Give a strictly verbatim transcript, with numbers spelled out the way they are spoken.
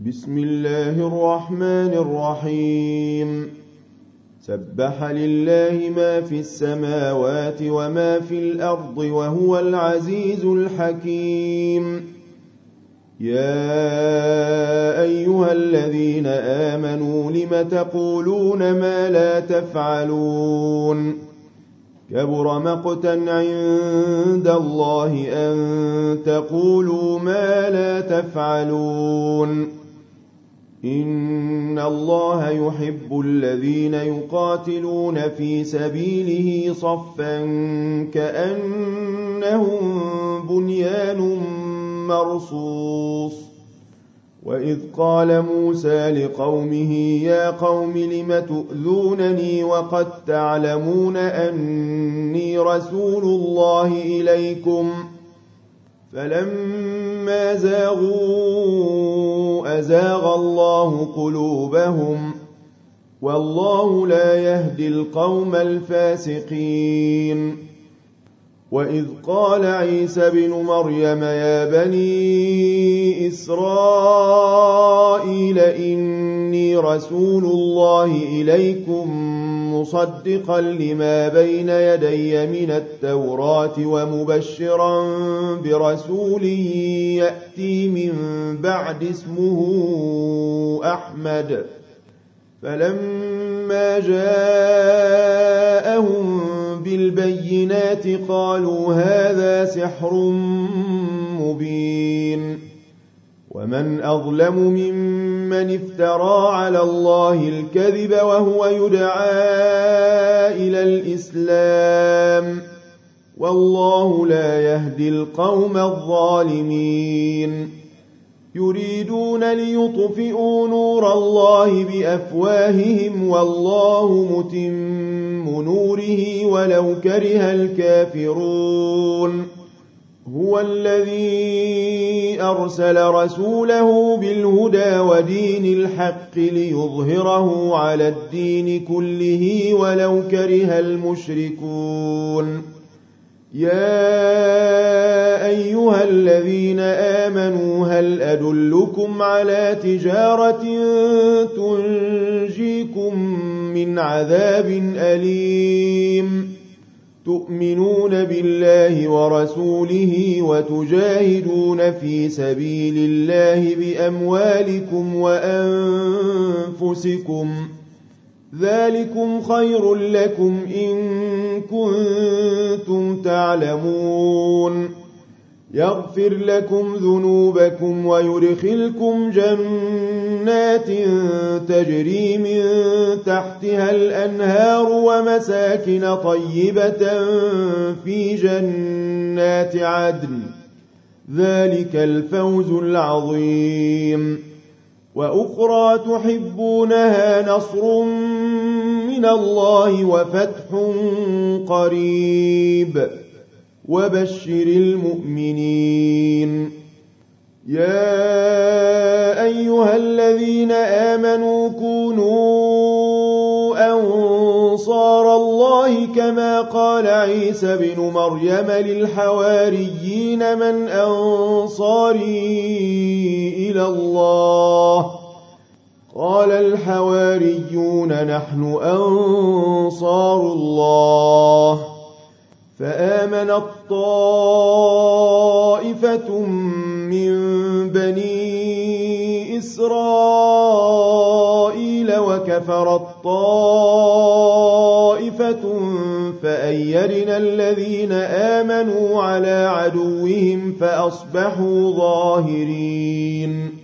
بسم الله الرحمن الرحيم سبح لله ما في السماوات وما في الأرض وهو العزيز الحكيم. يا أيها الذين آمنوا لم تقولون ما لا تفعلون كبر مقتا عند الله أن تقولوا ما لا تفعلون. إن الله يحب الذين يقاتلون في سبيله صفا كأنهم بنيان مرصوص. وإذ قال موسى لقومه يا قوم لم تؤذونني وقد تعلمون أني رسول الله إليكم فلما زاغوا أزاغ الله قلوبهم والله لا يهدي القوم الفاسقين. وإذ قال عيسى ابن مريم يا بني إسرائيل إني رسول الله إليكم مصدقا لما بين يدي من التوراة ومبشرا برسول يأتي من بعد اسمه أحمد. فلما جاءهم بالبينات قالوا هذا سحر مبين. ومن أظلم ممن افترى على الله الكذب وهو يدعى إلى الإسلام والله لا يهدي القوم الظالمين. يريدون ليطفئوا نور الله بأفواههم والله متم نوره ولو كره الكافرون. هو الذي أرسل رسوله بالهدى ودين الحق ليظهره على الدين كله ولو كره المشركون. يا أيها الذين آمنوا هل أدلكم على تجارة تنجيكم من عذاب أليم تؤمنون بالله ورسوله وتجاهدون في سبيل الله بأموالكم وأنفسكم ذلكم خير لكم إن كنتم تعلمون. يغفر لكم ذنوبكم ويدخلكم جنات تجري من تحتها الأنهار ومساكن طيبة في جنات عدن ذلك الفوز العظيم. وأخرى تحبونها نصر من الله وفتح قريب وبشر المؤمنين. يا أيها الذين آمنوا كونوا أنصار الله كما قال عيسى بن مريم للحواريين من أنصاري إلى الله قال الحواريون نحن أنصار الله. فآمنت طائفة من بني إسرائيل وكفرت طائفة فأيدنا الذين آمنوا على عدوهم فأصبحوا ظاهرين.